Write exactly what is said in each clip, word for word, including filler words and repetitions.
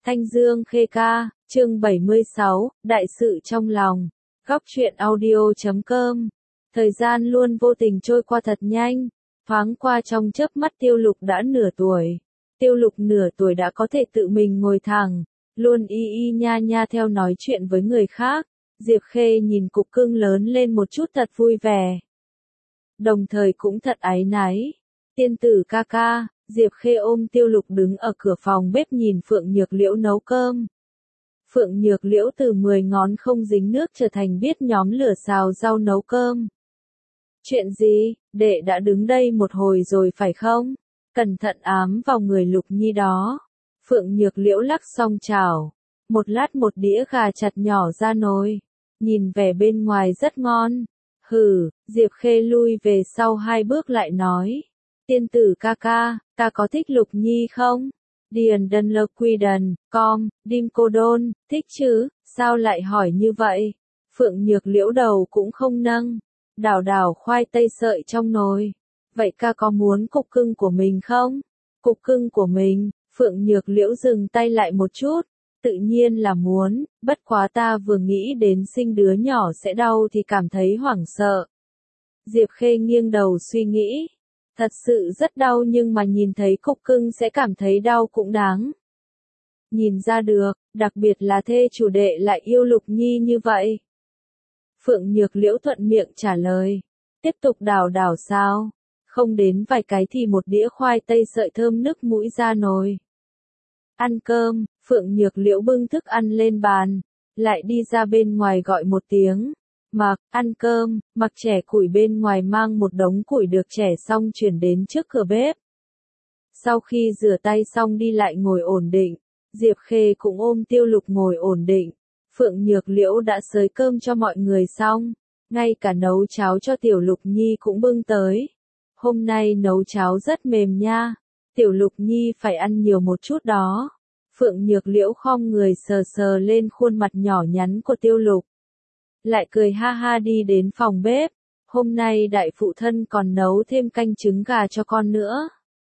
Thanh Dương Khê Ca, chương bảy mươi sáu, Đại sự trong lòng. Góc truyện audio chấm com. Thời gian luôn vô tình trôi qua thật nhanh, thoáng qua trong chớp mắt Tiêu Lục đã nửa tuổi. Tiêu Lục nửa tuổi đã có thể tự mình ngồi thẳng, luôn y y nha nha theo nói chuyện với người khác. Diệp Khê nhìn cục cưng lớn lên một chút thật vui vẻ. Đồng thời cũng thật áy náy. Tiên tử ca ca, Diệp Khê ôm Tiêu Lục đứng ở cửa phòng bếp nhìn Phượng Nhược Liễu nấu cơm. Phượng Nhược Liễu từ mười ngón không dính nước trở thành biết nhóm lửa xào rau nấu cơm. Chuyện gì, đệ đã đứng đây một hồi rồi phải không? Cẩn thận ám vào người Lục Nhi đó. Phượng Nhược Liễu lắc xong chảo. Một lát một đĩa gà chặt nhỏ ra nồi. Nhìn vẻ bên ngoài rất ngon. Hừ, Diệp Khê lui về sau hai bước lại nói. Tiên tử ca ca, ta có thích Lục Nhi không? Điền Đân Lơ Quy Đần, com, Dim Cô Đôn, thích chứ, sao lại hỏi như vậy? Phượng Nhược Liễu đầu cũng không nâng, đảo đảo khoai tây sợi trong nồi. Vậy ca có muốn cục cưng của mình không? Cục cưng của mình, Phượng Nhược Liễu dừng tay lại một chút, tự nhiên là muốn, bất quá ta vừa nghĩ đến sinh đứa nhỏ sẽ đau thì cảm thấy hoảng sợ. Diệp Khê nghiêng đầu suy nghĩ. Thật sự rất đau nhưng mà nhìn thấy cục cưng sẽ cảm thấy đau cũng đáng. Nhìn ra được, đặc biệt là thê chủ đệ lại yêu Lục Nhi như vậy. Phượng Nhược Liễu thuận miệng trả lời. Tiếp tục đảo đảo sao? Không đến vài cái thì một đĩa khoai tây sợi thơm nức mũi ra nồi. Ăn cơm, Phượng Nhược Liễu bưng thức ăn lên bàn, lại đi ra bên ngoài gọi một tiếng. Mặc, ăn cơm, Mặc trẻ củi bên ngoài mang một đống củi được trẻ xong chuyển đến trước cửa bếp. Sau khi rửa tay xong đi lại ngồi ổn định, Diệp Khê cũng ôm Tiêu Lục ngồi ổn định. Phượng Nhược Liễu đã xới cơm cho mọi người xong, ngay cả nấu cháo cho Tiểu Lục Nhi cũng bưng tới. Hôm nay nấu cháo rất mềm nha, Tiểu Lục Nhi phải ăn nhiều một chút đó. Phượng Nhược Liễu khom người sờ sờ lên khuôn mặt nhỏ nhắn của Tiêu Lục. Lại cười ha ha đi đến phòng bếp. Hôm nay đại phụ thân còn nấu thêm canh trứng gà cho con nữa.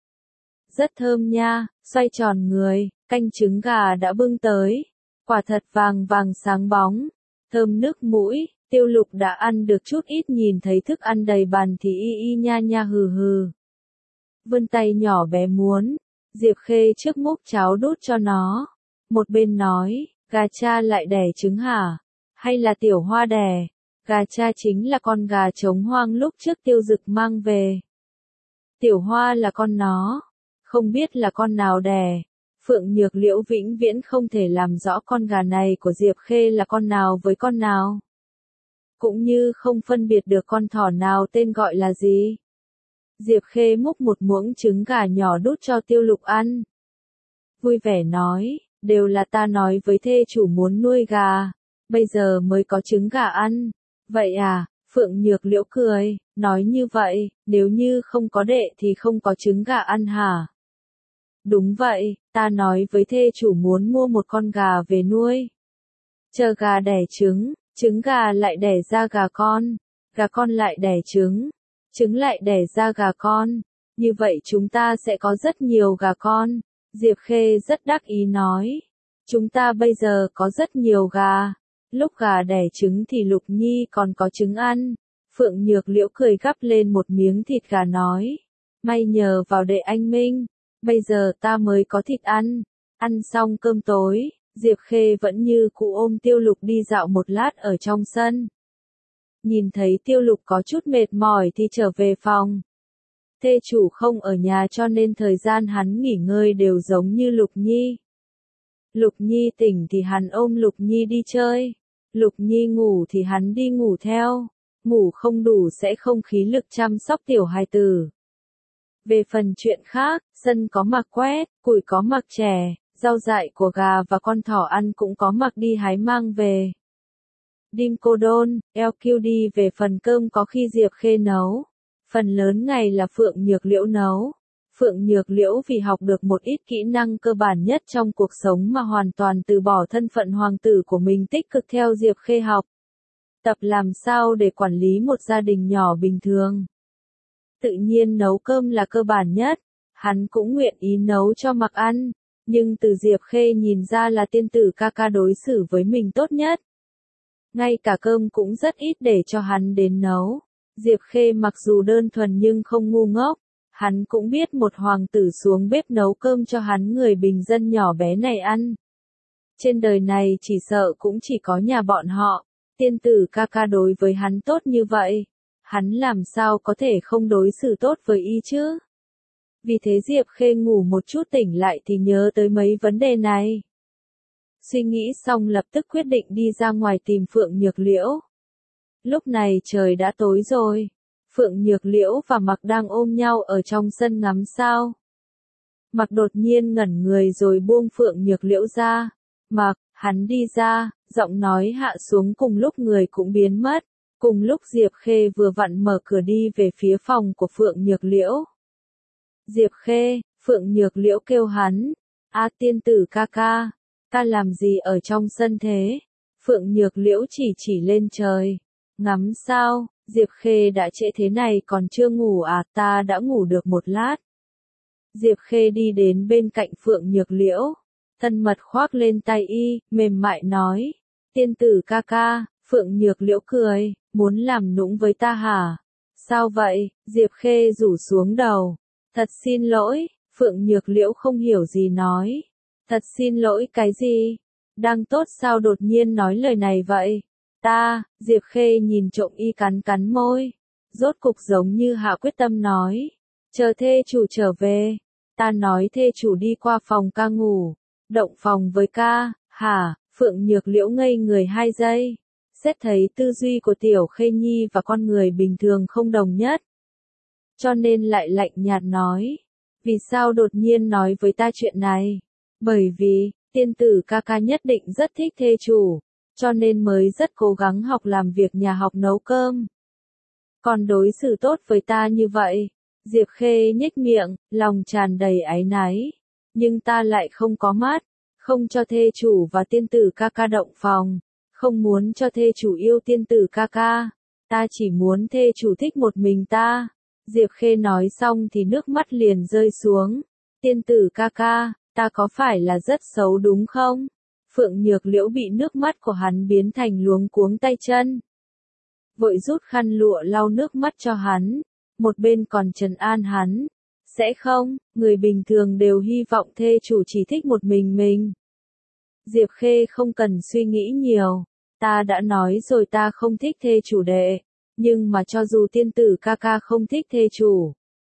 Rất thơm nha, xoay tròn người, canh trứng gà đã bưng tới. Quả thật vàng vàng sáng bóng, thơm nước mũi. Tiêu Lục đã ăn được chút ít nhìn thấy thức ăn đầy bàn thì y y nha nha hừ hừ. Vươn tay nhỏ bé muốn. Diệp Khê trước múc cháo đút cho nó. Một bên nói, gà cha lại đẻ trứng hả? Hay là Tiểu Hoa đẻ? Gà cha chính là con gà trống hoang lúc trước Tiêu Dực mang về. Tiểu Hoa là con nó. Không biết là con nào đẻ. Phượng Nhược Liễu vĩnh viễn không thể làm rõ con gà này của Diệp Khê là con nào với con nào. Cũng như không phân biệt được con thỏ nào tên gọi là gì. Diệp Khê múc một muỗng trứng gà nhỏ đút cho Tiêu Lục ăn. Vui vẻ nói, đều là ta nói với thê chủ muốn nuôi gà. Bây giờ mới có trứng gà ăn. Vậy à, Phượng Nhược Liễu cười, nói như vậy, nếu như không có đệ thì không có trứng gà ăn hả? Đúng vậy, ta nói với thê chủ muốn mua một con gà về nuôi. Chờ gà đẻ trứng, trứng gà lại đẻ ra gà con, gà con lại đẻ trứng, trứng lại đẻ ra gà con. Như vậy chúng ta sẽ có rất nhiều gà con. Diệp Khê rất đắc ý nói. Chúng ta bây giờ có rất nhiều gà. Lúc gà đẻ trứng thì Lục Nhi còn có trứng ăn. Phượng Nhược Liễu cười gắp lên một miếng thịt gà nói. May nhờ vào đệ anh Minh. Bây giờ ta mới có thịt ăn. Ăn xong cơm tối, Diệp Khê vẫn như cũ ôm Tiêu Lục đi dạo một lát ở trong sân. Nhìn thấy Tiêu Lục có chút mệt mỏi thì trở về phòng. Thê chủ không ở nhà cho nên thời gian hắn nghỉ ngơi đều giống như Lục Nhi. Lục Nhi tỉnh thì hắn ôm Lục Nhi đi chơi. Lục Nhi ngủ thì hắn đi ngủ theo. Ngủ không đủ sẽ không khí lực chăm sóc tiểu hài tử. Về phần chuyện khác, sân có Mặc quét, củi có Mặc chẻ, rau dại của gà và con thỏ ăn cũng có Mặc đi hái mang về. Dim Cô Đôn, lờ quy đê về phần cơm có khi Diệp Khê nấu. Phần lớn ngày là Phượng Nhược Liễu nấu. Phượng Nhược Liễu vì học được một ít kỹ năng cơ bản nhất trong cuộc sống mà hoàn toàn từ bỏ thân phận hoàng tử của mình tích cực theo Diệp Khê học. Tập làm sao để quản lý một gia đình nhỏ bình thường. Tự nhiên nấu cơm là cơ bản nhất, hắn cũng nguyện ý nấu cho Mặc ăn. Nhưng từ Diệp Khê nhìn ra là tiên tử ca ca đối xử với mình tốt nhất. Ngay cả cơm cũng rất ít để cho hắn đến nấu. Diệp Khê mặc dù đơn thuần nhưng không ngu ngốc. Hắn cũng biết một hoàng tử xuống bếp nấu cơm cho hắn người bình dân nhỏ bé này ăn. Trên đời này chỉ sợ cũng chỉ có nhà bọn họ. Tiên tử ca ca đối với hắn tốt như vậy. Hắn làm sao có thể không đối xử tốt với y chứ? Vì thế Diệp Khê ngủ một chút tỉnh lại thì nhớ tới mấy vấn đề này. Suy nghĩ xong lập tức quyết định đi ra ngoài tìm Phượng Nhược Liễu. Lúc này trời đã tối rồi. Phượng Nhược Liễu và Mặc đang ôm nhau ở trong sân ngắm sao. Mặc đột nhiên ngẩn người rồi buông Phượng Nhược Liễu ra. Mặc, hắn đi ra, giọng nói hạ xuống cùng lúc người cũng biến mất. Cùng lúc Diệp Khê vừa vặn mở cửa đi về phía phòng của Phượng Nhược Liễu. Diệp Khê, Phượng Nhược Liễu kêu hắn. A tiên tử ca ca, ta làm gì ở trong sân thế? Phượng Nhược Liễu chỉ chỉ lên trời. Ngắm sao, Diệp Khê đã trễ thế này còn chưa ngủ à, ta đã ngủ được một lát. Diệp Khê đi đến bên cạnh Phượng Nhược Liễu. Thân mật khoác lên tay y, mềm mại nói. Tiên tử ca ca, Phượng Nhược Liễu cười, muốn làm nũng với ta hả? Sao vậy? Diệp Khê rủ xuống đầu. Thật xin lỗi, Phượng Nhược Liễu không hiểu gì nói. Thật xin lỗi cái gì? Đang tốt sao đột nhiên nói lời này vậy? Ta, Diệp Khê nhìn trộm y cắn cắn môi. Rốt cục giống như hạ quyết tâm nói. Chờ thê chủ trở về. Ta nói thê chủ đi qua phòng ca ngủ. Động phòng với ca, hả? Phượng Nhược Liễu ngây người hai giây. Xét thấy tư duy của Tiểu Khê Nhi và con người bình thường không đồng nhất. Cho nên lại lạnh nhạt nói. Vì sao đột nhiên nói với ta chuyện này? Bởi vì, tiên tử ca ca nhất định rất thích thê chủ. Cho nên mới rất cố gắng học làm việc nhà học nấu cơm. Còn đối xử tốt với ta như vậy. Diệp Khê nhếch miệng, lòng tràn đầy áy náy. Nhưng ta lại không có mắt. Không cho thê chủ và tiên tử ca ca động phòng. Không muốn cho thê chủ yêu tiên tử ca ca. Ta chỉ muốn thê chủ thích một mình ta. Diệp Khê nói xong thì nước mắt liền rơi xuống. Tiên tử ca ca, ta có phải là rất xấu đúng không? Phượng Nhược Liễu bị nước mắt của hắn biến thành luống cuống tay chân. Vội rút khăn lụa lau nước mắt cho hắn. Một bên còn trấn an hắn. Sẽ không, người bình thường đều hy vọng thê chủ chỉ thích một mình mình. Diệp Khê không cần suy nghĩ nhiều. Ta đã nói rồi ta không thích thê chủ đệ. Nhưng mà cho dù tiên tử ca ca không thích thê chủ.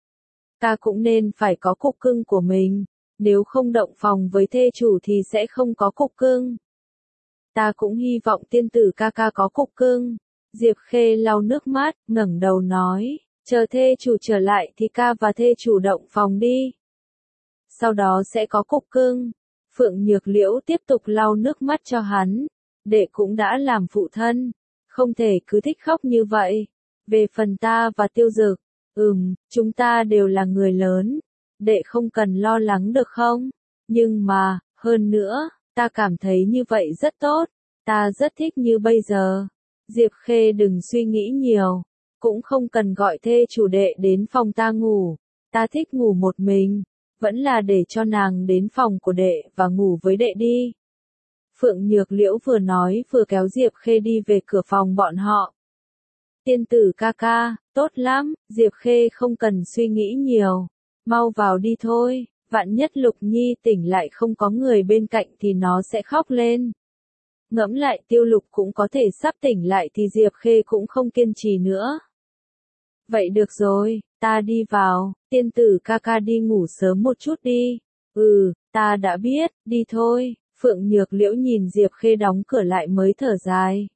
Ta cũng nên phải có cục cưng của mình. Nếu không động phòng với thê chủ thì sẽ không có cục cưng. Ta cũng hy vọng tiên tử ca ca có cục cưng. Diệp Khê lau nước mắt, ngẩng đầu nói. Chờ thê chủ trở lại thì ca và thê chủ động phòng đi. Sau đó sẽ có cục cưng. Phượng Nhược Liễu tiếp tục lau nước mắt cho hắn. Đệ cũng đã làm phụ thân. Không thể cứ thích khóc như vậy. Về phần ta và Tiêu Dực. Ừm, chúng ta đều là người lớn. Đệ không cần lo lắng được không? Nhưng mà, hơn nữa, ta cảm thấy như vậy rất tốt. Ta rất thích như bây giờ. Diệp Khê đừng suy nghĩ nhiều. Cũng không cần gọi thê chủ đệ đến phòng ta ngủ. Ta thích ngủ một mình. Vẫn là để cho nàng đến phòng của đệ và ngủ với đệ đi. Phượng Nhược Liễu vừa nói vừa kéo Diệp Khê đi về cửa phòng bọn họ. Tiên tử ca ca, tốt lắm, Diệp Khê không cần suy nghĩ nhiều. Mau vào đi thôi, vạn nhất Lục Nhi tỉnh lại không có người bên cạnh thì nó sẽ khóc lên. Ngẫm lại Tiêu Lục cũng có thể sắp tỉnh lại thì Diệp Khê cũng không kiên trì nữa. Vậy được rồi, ta đi vào, tiên tử ca ca đi ngủ sớm một chút đi. Ừ, ta đã biết, đi thôi. Phượng Nhược Liễu nhìn Diệp Khê đóng cửa lại mới thở dài.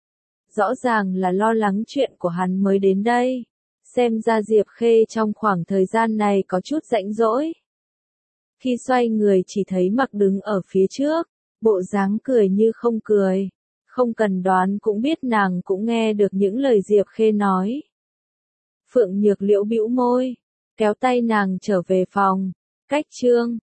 Rõ ràng là lo lắng chuyện của hắn mới đến đây. Xem ra Diệp Khê trong khoảng thời gian này có chút rãnh rỗi. Khi xoay người chỉ thấy Mặc đứng ở phía trước, bộ dáng cười như không cười. Không cần đoán cũng biết nàng cũng nghe được những lời Diệp Khê nói. Phượng Nhược Liễu bĩu môi, kéo tay nàng trở về phòng. Cách chương